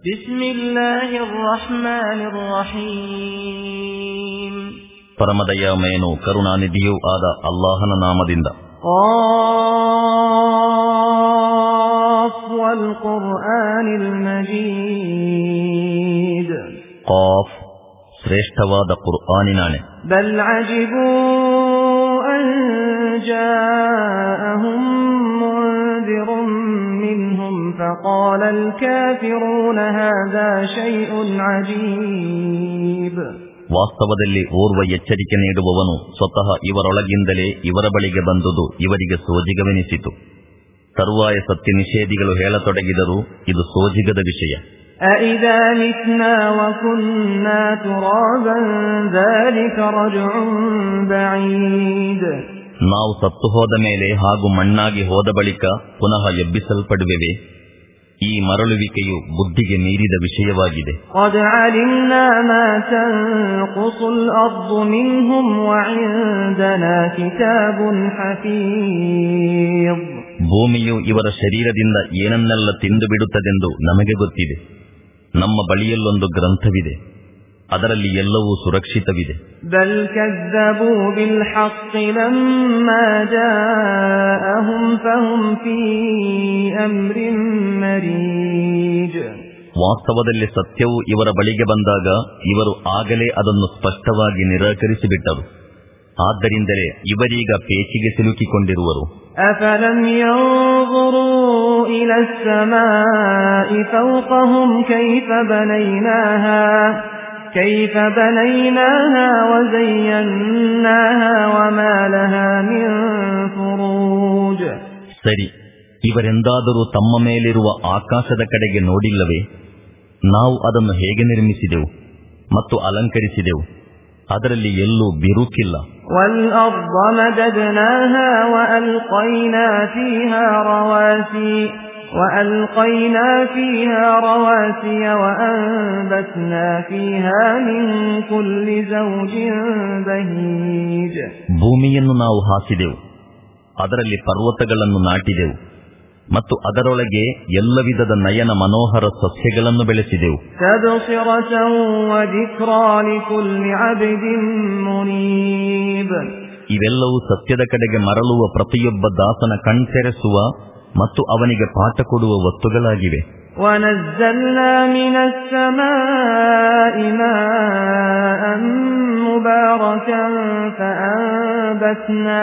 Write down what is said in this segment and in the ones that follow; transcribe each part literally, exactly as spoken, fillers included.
ಬಿಸ್ಮಿಲ್ಲಾಹಿರ್ ರಹ್ಮಾನಿರ್ ರಹೀಮ್. ಪರಮದಯಾಮಯನು ಕರುಣಾನಿಧಿಯೂ ಆದ ಅಲ್ಲಾಹನ ನಾಮದಿಂದ. क़ाफ़ ವಲ್ क़ುರ್ಆನಿಲ್ ಮಜೀದ್. क़ಾಫ್ ಶ್ರೇಷ್ಠವಾದ ಕುರ್ಆನಿನಾಣೆ. ಬಲ್ ಅಜಿಬೂ ಅನ್ ಜಾಅಹುಂ ಮುಂದಿರುಂ ಮಿನ್ಹುಂ ಫक़ಾಲಲ್ ಕಾಫಿರೂನ ಹಾದಾ ಶೈಉನ್ ಅಜೀಬ್. ವಾಸ್ತವದಲ್ಲಿ ಓರ್ವ ಎಚ್ಚರಿಕೆ ನೀಡುವವನು ಸ್ವತಃ ಇವರೊಳಗಿಂದಲೇ ಇವರ ಬಳಿಗೆ ಬಂದುದು ಇವರಿಗೆ ಸೋಜಿಗವೆನಿಸಿತು. ತರುವಾಯ ಸತ್ಯ ನಿಷೇಧಿಗಳು ಹೇಳತೊಡಗಿದರು, ಇದು ಸೋಜಿಗದ ವಿಷಯ. ಅಇದಾ ಮಿತ್ನಾ ವಕುನ್ನಾ ತುರಾಬನ್ ذلك رجع بعيد. ನಾವು ಸತ್ತು ಹೋದ ಮೇಲೆ ಹಾಗೂ ಮಣ್ಣಾಗಿ ಹೋದ ಬಳಿಕ ಪುನಃ ಎಬ್ಬಿಸಲ್ಪಡುವೆವೆ. ಈ ಮರಳುವಿಕೆಯು ಬುದ್ಧಿಗೆ ಮೀರಿದ ವಿಷಯವಾಗಿದೆ. قد علمنا ما تنقص الأرض منهم وعندنا كتاب حفيظ. ಭೂಮಿಯು ಇವರ ಶರೀರದಿಂದ ಏನನ್ನೆಲ್ಲ ತಿಂದು ಬಿಡುತ್ತದೆಂದು ನಮಗೆ ಗೊತ್ತಿದೆ. ನಮ್ಮ ಬಳಿಯಲ್ಲೊಂದು ಗ್ರಂಥವಿದೆ, ಅದರಲ್ಲಿ ಎಲ್ಲವೂ ಸುರಕ್ಷಿತವಿದೆ. ಬಲ್ ಕಜ್ಜಬೂ ಬಿಲ್ ಹಕ್ ಲಮ್ಮಾ ಜಾಅಹುಂ ಫಹುಂ ಫೀ ಅಮ್ರಿನ್ ಮರೀಜ್. ವಾಸ್ತವದಲ್ಲಿ ಸತ್ಯವು ಇವರ ಬಳಿಗೆ ಬಂದಾಗ ಇವರು ಆಗಲೇ ಅದನ್ನು ಸ್ಪಷ್ಟವಾಗಿ ನಿರಾಕರಿಸಿಬಿಟ್ಟರು. ಆದ್ದರಿಂದಲೇ ಇವರೀಗ ಪೇಚಿಗೆ ಸಿಲುಕಿಕೊಂಡಿರುವರು. ಅಫಲಂ ಯಂظುರೂ ಇಲಾ السماء فوقهم كيف بنيناها كيف بنيناها وزيناها وما لها من فروج. ಸರಿ, ಇವರೆಂದಾದರೂ ತಮ್ಮ ಮೇಲಿರುವ ಆಕಾಶದ ಕಡೆಗೆ ನೋಡಿಲ್ಲವೇ? ನಾವು ಅದನ್ನು ಹೇಗೆ ನಿರ್ಮಿಸಿದೆವು ಮತ್ತು ಅಲಂಕರಿಸಿದೆವು, ಅದರಲ್ಲಿ ಎಲ್ಲೂ ಬಿರುಕಿಲ್ಲ. والأرض مددناها وألقينا فيها رواسي وألقينا فيها رواسي وأنبتنا فيها من كل زوج بهيج. ಭೂಮಿಯನ್ನು ನಾವು ಹಾಸಿದೆವು, ಅದರಲ್ಲಿ ಪರ್ವತಗಳನ್ನು ನಾಟಿದೆವು ಮತ್ತು ಅದರೊಳಗೆ ಎಲ್ಲ ವಿಧದ ನಯನ ಮನೋಹರ ಸಸ್ಯಗಳನ್ನು ಬೆಳೆಸಿದೆವು. ತಬ್ಸಿರತನ್ ವದಿಕ್ರಾ ಲಿಕುಲ್ಲಿ ಅಬ್ದಿನ್ ಮುನೀಬ್. ಇವೆಲ್ಲವೂ ಸತ್ಯದ ಕಡೆಗೆ ಮರಳುವ ಪ್ರತಿಯೊಬ್ಬ ದಾಸನ ಕಣ್ತೆರೆಸುವ ಮತ್ತು ಅವನಿಗೆ ಪಾಠ ಕೊಡುವ ವಸ್ತುಗಳಾಗಿವೆ. ವನಜ್ಜಲ್ನಾ ಮಿನಸ್ ಸಲಾಇ ಮಾಅನ್ ಮುಬಾರಕನ್ ಫಅಂಬತ್ನಾ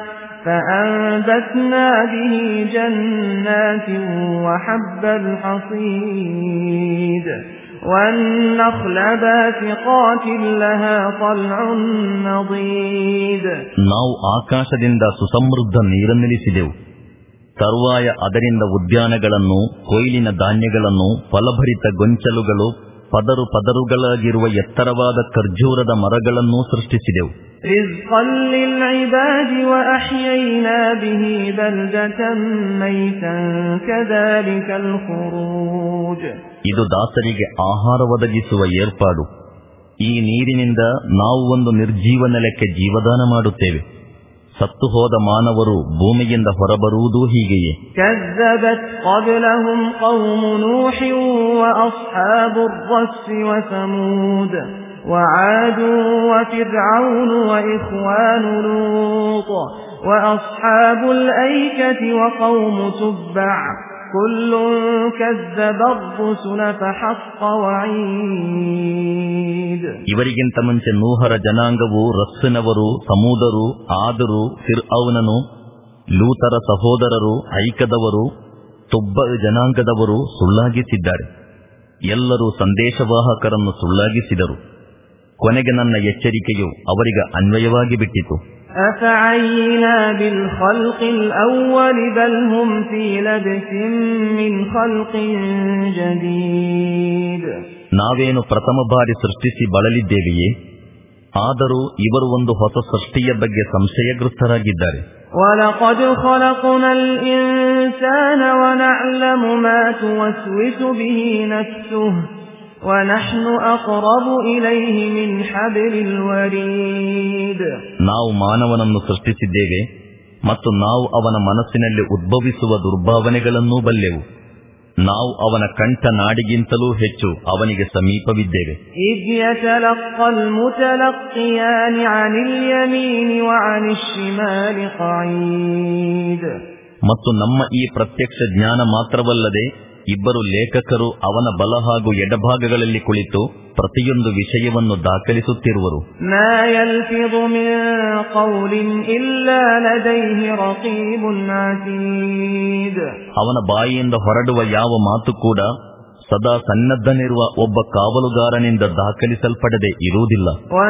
فأنبتنا به جنات وحب الحصيد والنخل باسقات لها طلع نضيد. ನಾವು ಆಕಾಶದಿಂದ ಸುಸಮೃದ್ಧ ನೀರನ್ನಿಳಿಸಿದೆವು. ತರುವಾಯ ಅದರಿಂದ ಉದ್ಯಾನಗಳನ್ನು, ಕೊಯ್ಲಿನ ಧಾನ್ಯಗಳನ್ನು, ಫಲಭರಿತ ಗೊಂಚಲುಗಳು, ಪದರು ಪದರುಗಳಾಗಿರುವ ಎತ್ತರವಾದ ಖರ್ಜೂರದ ಮರಗಳನ್ನೂ ಸೃಷ್ಟಿಸಿದೆವು. رزقا للعباد وأحيينا به بلدة ميتا كذلك الخروج. ಇದು ದಾಸರಿಗೆ ಆಹಾರ ಒದಗಿಸುವ ಏರ್ಪಾಡು. ಈ ನೀರಿನಿಂದ ನಾವು ಒಂದು ನಿರ್ಜೀವ ನೆಲಕ್ಕೆ ಜೀವದಾನ ಮಾಡುತ್ತೇವೆ. ಸತ್ತು ಹೋದ ಮಾನವರು ಭೂಮಿಯಿಂದ ಹೊರಬರುವುದೂ ಹೀಗೆಯೇ. كذبت قبلهم قوم نوح وأصحاب الرس وثمود وعاد وفرعون وإخوان لوط وأصحاب الأيكة وقوم تبع كل كذب الرسل فحق وعيد. ಇವರಿಗಿಂತ ಮುಂಚೆ ನೂಹರ ಜನಾಂಗವು, ರಸ್ಸಿನವರು, ಸಮೂದರು, ಆದರು, ಫಿರ್ಔನನು, ಲೂತರ ಸಹೋದರರು, ಐಕದವರು, ತುಬ್ಬ ಜನಾಂಗದವರು ಸುಳ್ಳಾಗಿಸಿದ್ದಾರೆ. ಎಲ್ಲರೂ ಸಂದೇಶವಾಹಕರನ್ನು ಸುಳ್ಳಾಗಿಸಿದರು. ಕೊನೆಗೆ ನನ್ನ ಎಚ್ಚರಿಕೆಯು ಅವರಿಗೆ ಅನ್ವಯವಾಗಿ ಬಿಟ್ಟಿತು. ಅಫಅಯಿನಾ ಬಿಲ್ ಖಲ್ಕಿಲ್ ಅವ್ವಲ್ ಬಲ್ ಹುಂ ಫೀ ಲಬ್ಸಿನ್ ಮಿನ್ ಖಲ್ಕಿನ್ ಜದೀದ್. ನಾವೇನು ಪ್ರಥಮ ಬಾರಿ ಸೃಷ್ಟಿಸಿ ಬಳಲಿದ್ದೇವೆಯೇ? ಆದರೂ ಇವರು ಒಂದು ಹೊಸ ಸೃಷ್ಟಿಯ ಬಗ್ಗೆ ಸಂಶಯಗ್ರಸ್ತರಾಗಿದ್ದಾರೆ. ವಲಕದ್ ಖಲಕ್ನಲ್ ಇನ್ಸಾನ ವನಅಲಮು ಮಾ ತುವಸ್ವಿಸು ಬಿಹಿ ನಫ್ಸುಹು ವನಹ್ನು ಅಕ್ರಬು ಇಲೈಹಿ ಮಿನ್ ಹಬ್ಲಿಲ್ ವರೀದ್. ನಾವು ಮಾನವನನ್ನು ಸೃಷ್ಟಿಸಿದ್ದೇವೆ ಮತ್ತು ನಾವು ಅವನ ಮನಸ್ಸಿನಲ್ಲಿ ಉದ್ಭವಿಸುವ ದುರ್ಭಾವನೆಗಳನ್ನೂ ಬಲ್ಲೆವು. ನಾವು ಅವನ ಕಂಠ ನಾಡಿಗಿಂತಲೂ ಹೆಚ್ಚು ಅವನಿಗೆ ಸಮೀಪವಿದ್ದೇವೆ. ಮತ್ತು ನಮ್ಮ ಈ ಪ್ರತ್ಯಕ್ಷ ಜ್ಞಾನ ಮಾತ್ರವಲ್ಲದೆ ಇಬ್ಬರು ಲೇಖಕರು ಅವನ ಬಲ ಹಾಗೂ ಎಡಭಾಗಗಳಲ್ಲಿ ಕುಳಿತು ಪ್ರತಿಯೊಂದು ವಿಷಯವನ್ನು ದಾಖಲಿಸುತ್ತಿರುವರು. ಅವನ ಬಾಯಿಯಿಂದ ಹೊರಡುವ ಯಾವ ಮಾತು ಕೂಡ ಸದಾ ಸನ್ನದ್ಧನಿರುವ ಒಬ್ಬ ಕಾವಲುಗಾರನಿಂದ ದಾಖಲಿಸಲ್ಪಡದೆ ಇರುವುದಿಲ್ಲ.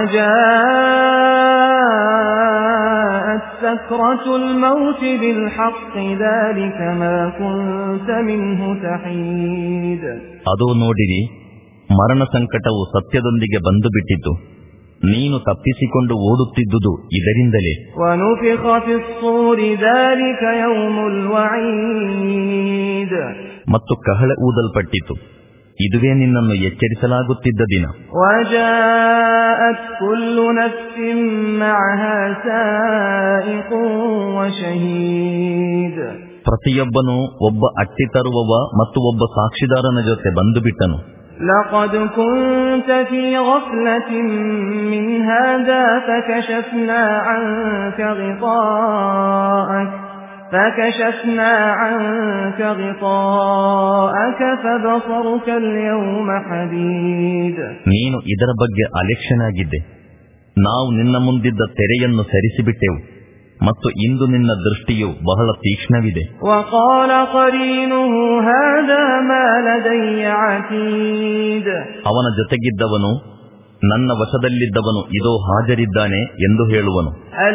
ಅದು ನೋಡಿರಿ, ಮರಣ ಸಂಕಟವು ಸತ್ಯದೊಂದಿಗೆ ಬಂದು ಬಿಟ್ಟಿತು, ನೀನು ತಪ್ಪಿಸಿಕೊಂಡು ಓಡುತ್ತಿದ್ದುದು ಇದರಿಂದಲೇ. ಮತ್ತು ಕಹಳೆ ಊದಲ್ಪಟ್ಟಿತು, ಇದುವೇ ನಿನ್ನನ್ನು ಎಚ್ಚರಿಸಲಾಗುತ್ತಿದ್ದ ದಿನ. ಪ್ರತಿಯೊಬ್ಬನು ಒಬ್ಬ ಅಟ್ಟಿ ತರುವವ ಮತ್ತು ಒಬ್ಬ ಸಾಕ್ಷಿದಾರನ ಜೊತೆ ಬಂದು ಬಿಟ್ಟನು. لقد كنت في غفلة من هذا فكشفنا عنك غطاءك فكشفنا عنك غطاءك فبصرك اليوم حديد. ನೀನು ಇದರ ಬಗ್ಗೆ ಅಲಕ್ಷ್ಯನಾಗಿದ್ದೆ, ನಾವು ನಿನ್ನ ಮುಂದಿದ್ದ ತೆರೆಯನ್ನು ಸರಿಸಿಬಿಟ್ಟೆವು ಮತ್ತು ಇಂದು ನಿನ್ನ ದೃಷ್ಟಿಯು ಬಹಳ ತೀಕ್ಷ್ಣವಿದೆ. ಅವನ ಜೊತೆಗಿದ್ದವನು, ನನ್ನ ವಶದಲ್ಲಿದ್ದವನು ಇದೋ ಹಾಜರಿದ್ದಾನೆ ಎಂದು ಹೇಳುವನು.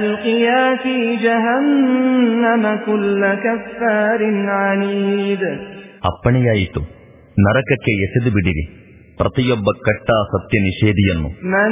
ಅಪ್ಪಣೆಯಾಯಿತು, ನರಕಕ್ಕೆ ಎಸೆದು ಬಿಡಿರಿ ಪ್ರತಿಯೊಬ್ಬ ಕಟ್ಟ ಸತ್ಯ ನಿಷೇಧಿಯನ್ನು.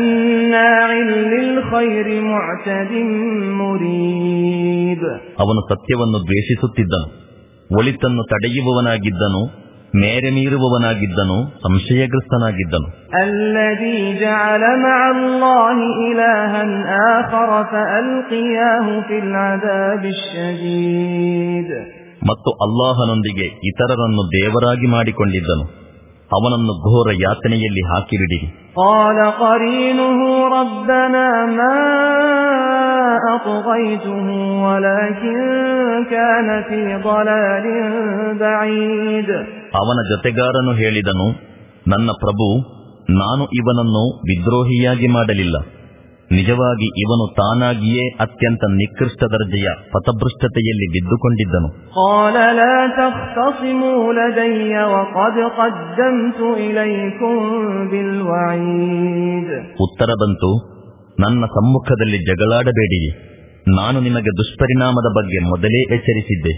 ಅವನು ಸತ್ಯವನ್ನು ದ್ವೇಷಿಸುತ್ತಿದ್ದನು, ಒಳಿತನ್ನು ತಡೆಯುವವನಾಗಿದ್ದನು, ಮೇರೆ ಮೀರುವವನಾಗಿದ್ದನು, ಸಂಶಯಗ್ರಸ್ತನಾಗಿದ್ದನು. الذي جعل مع الله إلها آخر فألقياه في العذاب الشديد. ಮತ್ತು ಅಲ್ಲಾಹನೊಂದಿಗೆ ಇತರರನ್ನು ದೇವರಾಗಿ ಮಾಡಿಕೊಂಡಿದ್ದನು, ಅವನನ್ನು ಘೋರ ಯಾತನೆಯಲ್ಲಿ ಹಾಕಿಬಿಡಿರಿ. قال قرينه ربنا ما أطغيته ولكن كان في ضلال بعيد. ಅವನ ಜೊತೆಗಾರನು ಹೇಳಿದನು, ನನ್ನ ಪ್ರಭು, ನಾನು ಇವನನ್ನು ವಿದ್ರೋಹಿಯಾಗಿ ಮಾಡಲಿಲ್ಲ, ನಿಜವಾಗಿ ಇವನು ತಾನಾಗಿಯೇ ಅತ್ಯಂತ ನಿಕೃಷ್ಟ ದರ್ಜೆಯ ಪಥಭೃಷ್ಟತೆಯಲ್ಲಿ ಬಿದ್ದುಕೊಂಡಿದ್ದನು. ಉತ್ತರ ಬಂತು, ನನ್ನ ಸಮ್ಮುಖದಲ್ಲಿ ಜಗಳಾಡಬೇಡಿರಿ, ನಾನು ನಿಮಗೆ ದುಷ್ಪರಿಣಾಮದ ಬಗ್ಗೆ ಮೊದಲೇ ಎಚ್ಚರಿಸಿದ್ದೆ.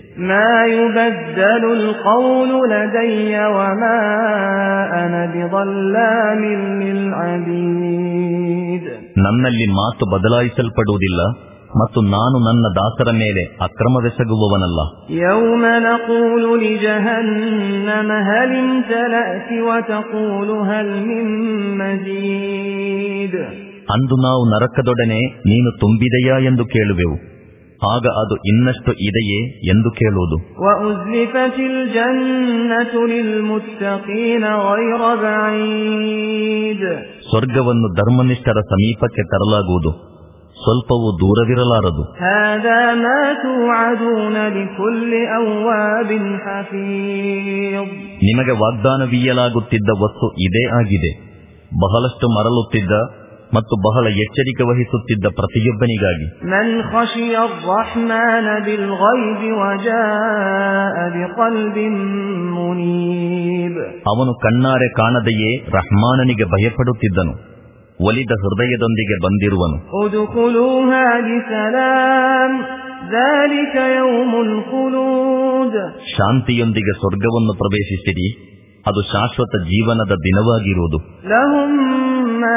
ನನ್ನಲ್ಲಿ ಮಾತು ಬದಲಾಯಿಸಲ್ಪಡುವುದಿಲ್ಲ ಮತ್ತು ನಾನು ನನ್ನ ದಾಸರ ಮೇಲೆ ಅಕ್ರಮವೆಸಗುವವನಲ್ಲ. ಯೌಮ ನಕೂಲು ಲಿಜಹನ್ನಮ ಹಲ್ ಇಂತಲಅತಿ ವತಕೂಲು ಹಲ್ ಮಿನ್ ಮಜೀದ್. ಅಂದು ನಾವು ನರಕದೊಡನೆ ನೀನು ತುಂಬಿದೆಯಾ ಎಂದು ಕೇಳುವೆವು, ಆಗ ಅದು ಇನ್ನಷ್ಟು ಇದೆಯೇ ಎಂದು ಕೇಳುವುದು. ವಉಜ್ಲಿಫತಿಲ್ ಜನ್ನತು ಲಿಲ್ಮುತ್ತಖೀನ ಗೈರ ಬഈದ್. ಸ್ವರ್ಗವನ್ನು ಧರ್ಮನಿಷ್ಠರ ಸಮೀಪಕ್ಕೆ ತರಲಾಗುವುದು, ಸ್ವಲ್ಪವೂ ದೂರವಿರಲಾರದು. ಹಾದಾ ಮಾ ತುಅದೂನ ಲಿಕುಲ್ಲಿ ಅವ್ವಾಬಿನ್ ಹಫೀಜ್. ನಿಮಗೆ ವಾಗ್ದಾನವೀಯಲಾಗುತ್ತಿದ್ದ ವಸ್ತು ಇದೇ ಆಗಿದೆ, ಬಹಳಷ್ಟು ಮರಳುತ್ತಿದ್ದ ಮತ್ತು ಬಹಳ ಎಚ್ಚರಿಕೆ ವಹಿಸುತ್ತಿದ್ದ ಪ್ರತಿಯೊಬ್ಬನಿಗಾಗಿ. ಮನ್ ಖಶಿಯ ಅರ್ರಹ್ಮಾನ ಬಿಲ್ ಗೈಬಿ ವಜಾಅ ಬಿಕಲ್ಬಿನ್ ಮುನೀಬ್. ಅವನು ಕಣ್ಣಾರೆ ಕಾಣದೆಯೇ ರಹ್ಮಾನನಿಗೆ ಭಯಪಡುತ್ತಿದ್ದನು, ಒಲಿದ ಹೃದಯದೊಂದಿಗೆ ಬಂದಿರುವನು. ಉದ್ಖುಲೂಹಾ ಬಿಸಲಾಮ್ ذلك يوم الخلود. ಶಾಂತಿಯೊಂದಿಗೆ ಸ್ವರ್ಗವನ್ನು ಪ್ರವೇಶಿಸಿರಿ, ಅದು ಶಾಶ್ವತ ಜೀವನದ ದಿನವಾಗಿರುವುದು. ಲಹುಂ ಮಾ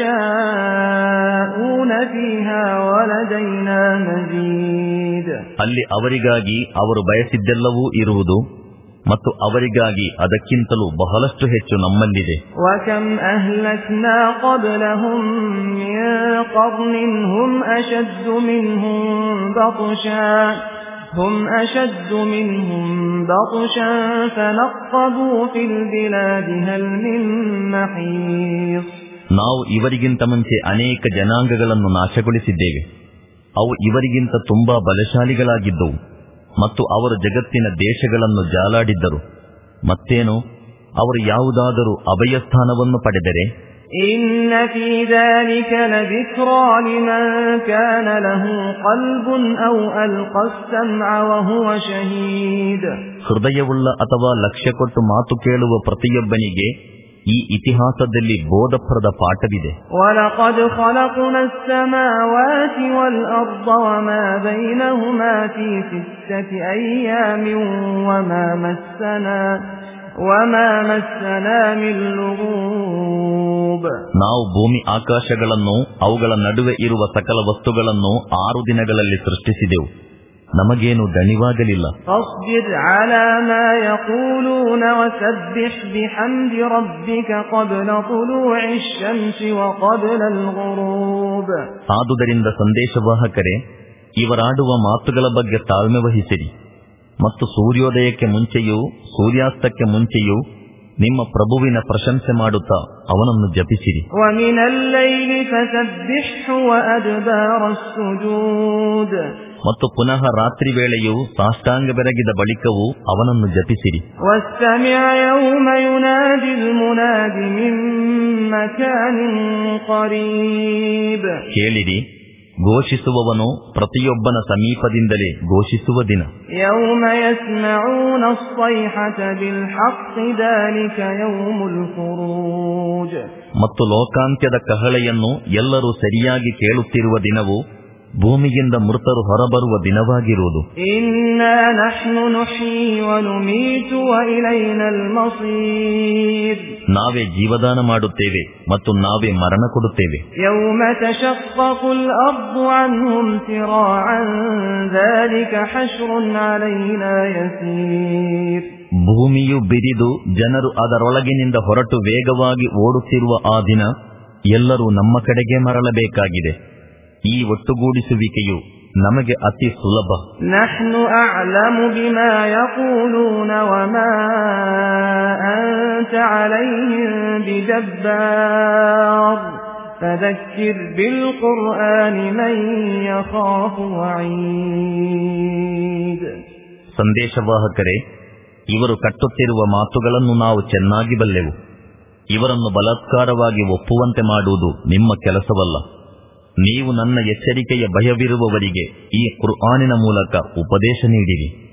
ಯಶಾಊನ ಫೀಹಾ ವಲದೈನಾ ಮಜೀದ್. ಅಲ್ಲಿ ಅವರಿಗಾಗಿ ಅವರು ಬಯಸಿದ್ದೆಲ್ಲವೂ ಇರುವುದು ಮತ್ತು ಅವರಿಗಾಗಿ ಅದಕ್ಕಿಂತಲೂ ಬಹಳಷ್ಟು ಹೆಚ್ಚು ನಮ್ಮಲ್ಲಿದೆ. ವಕಂ ಅಹ್ಲಕ್ನಾ क़ಬ್ಲಹುಂ ಮಿನ್ क़ರ್ನಿನ್ ಹುಂ ಅಶದ್ದು ಮಿನ್ಹುಂ ಬತ್ಶಾ هم أشد منهم بطشا فنقبوا في البلاد هل من محيص. ನಾವು ಇವರಿಗಿಂತ ಮುಂಚೆ ಅನೇಕ ಜನಾಂಗಗಳನ್ನು ನಾಶಗೊಳಿಸಿದ್ದೇವೆ. ಅವು ಇವರಿಗಿಂತ ತುಂಬಾ ಬಲಶಾಲಿಗಳಾಗಿದ್ದವು ಮತ್ತು ಅವರು ಜಗತ್ತಿನ ದೇಶಗಳನ್ನು ಜಾಲಾಡಿದ್ದರು. ಮತ್ತೇನು, ಅವರು ಯಾವುದಾದರೂ ಅಭಯಸ್ಥಾನವನ್ನು ಪಡೆದರೆ إن في ذلك لذكرى لمن كان له قلب أو ألقى السمع وهو شهيد. ಹೃದಯವುಳ್ಳ ಅಥವಾ ಲಕ್ಷ್ಯ ಕೊಟ್ಟು ಮಾತು ಕೇಳುವ ಪ್ರತಿಯೊಬ್ಬನಿಗೆ ಈ ಇತಿಹಾಸದಲ್ಲಿ ಬೋಧಪ್ರದ ಪಾಠವಿದೆ. وَلَقَدْ خَلَقْنَا السَّمَاوَاتِ وَالْأَرْضَ وَمَا بَيْنَهُمَا فِي سِتَّةِ أَيَّامٍ وَمَا مَسَّنَا وَمَا مَسَّنَا مِن لُغُوبٍ. ನಾವು ಭೂಮಿ ಆಕಾಶಗಳನ್ನು ಅವುಗಳ ನಡುವೆ ಇರುವ ಸಕಲ ವಸ್ತುಗಳನ್ನು ಆರು ದಿನಗಳಲ್ಲಿ ಸೃಷ್ಟಿಸಿದೆವು, ನಮಗೇನು ದಣಿವಾಗಲಿಲ್ಲ. فاصبر على ما يقولون وسبح بحمد ربك قبل طلوع الشمس وقبل الغروب. ಆದುದರಿಂದ ಸಂದೇಶವಾಹಕರೇ, ಇವರಾಡುವ ಮಾತುಗಳ ಬಗ್ಗೆ ತಾಳ್ಮೆ ವಹಿಸಿರಿ ಮತ್ತು ಸೂರ್ಯೋದಯಕ್ಕೆ ಮುಂಚೆಯೂ ಸೂರ್ಯಾಸ್ತಕ್ಕೆ ಮುಂಚೆಯೂ ನಿಮ್ಮ ಪ್ರಭುವಿನ ಪ್ರಶಂಸೆ ಮಾಡುತ್ತಾ ಅವನನ್ನು ಜಪಿಸಿರಿ. ومن الليل فسبحه وأدبار السجود. ಮತ್ತು ಪುನಃ ರಾತ್ರಿ ವೇಳೆಯೂ ಸಾಷ್ಟಾಂಗ ಬೆರಗಿದ ಬಳಿಕವೂ ಅವನನ್ನು ಜಪಿಸಿರಿ. واستمع يوم ينادي المناد من مكان قريب. ಕೇಳಿರಿ, ಘೋಷಿಸುವವನು ಪ್ರತಿಯೊಬ್ಬನ ಸಮೀಪದಿಂದಲೇ ಘೋಷಿಸುವ ದಿನ. يوم يسمعون الصيحة بالحق ذلك يوم الخروج. ಮತ್ತು ಲೋಕಾಂತ್ಯದ ಕಹಳೆಯನ್ನು ಎಲ್ಲರೂ ಸರಿಯಾಗಿ ಕೇಳುತ್ತಿರುವ ದಿನವು ಭೂಮಿಯಿಂದ ಮೃತರು ಹೊರಬರುವ ದಿನವಾಗಿರುವುದು. إنا نحن نحيي ونميت وإلينا المصير. ನಾವೇ ಜೀವದಾನ ಮಾಡುತ್ತೇವೆ ಮತ್ತು ನಾವೇ ಮರಣ ಕೊಡುತ್ತೇವೆ. يوم تشقق الأرض عنهم سراعا ذلك حشر علينا يسير. ಭೂಮಿಯು ಬಿರಿದು ಜನರು ಅದರೊಳಗಿನಿಂದ ಹೊರಟು ವೇಗವಾಗಿ ಓಡುತ್ತಿರುವ ಆ ದಿನ ಎಲ್ಲರೂ ನಮ್ಮ ಕಡೆಗೆ ಮರಳಬೇಕಾಗಿದೆ. ಈ ಒಟ್ಟುಗೂಡಿಸುವಿಕೆಯು ನಮಗೆ ಅತಿ ಸುಲಭ. ನಹ್ನು ಅಅಲಮು ಬಿಮಾ ಯಕೂಲೂನ ವಮಾ ಅಂತ ಅಲೈಹಿಂ ಬಿಜಬ್ಬಾರ್ ಫದಕ್ಕಿರ್ ಬಿಲ್ ಕುರ್ಆನಿ ಮನ್ ಯಖಾಫು ವഈದ್. ಸಂದೇಶವಾಹಕರೇ, ಇವರು ಕಟ್ಟುತ್ತಿರುವ ಮಾತುಗಳನ್ನು ನಾವು ಚೆನ್ನಾಗಿ ಬಲ್ಲೆವು. ಇವರನ್ನು ಬಲಾತ್ಕಾರವಾಗಿ ಒಪ್ಪುವಂತೆ ಮಾಡುವುದು ನಿಮ್ಮ ಕೆಲಸವಲ್ಲ. ನೀವು ನನ್ನ ಎಚ್ಚರಿಕೆಯ ಭಯವಿರುವವರಿಗೆ ಈ ಕುರ್ಆನಿನ ಮೂಲಕ ಉಪದೇಶ ನೀಡಿರಿ.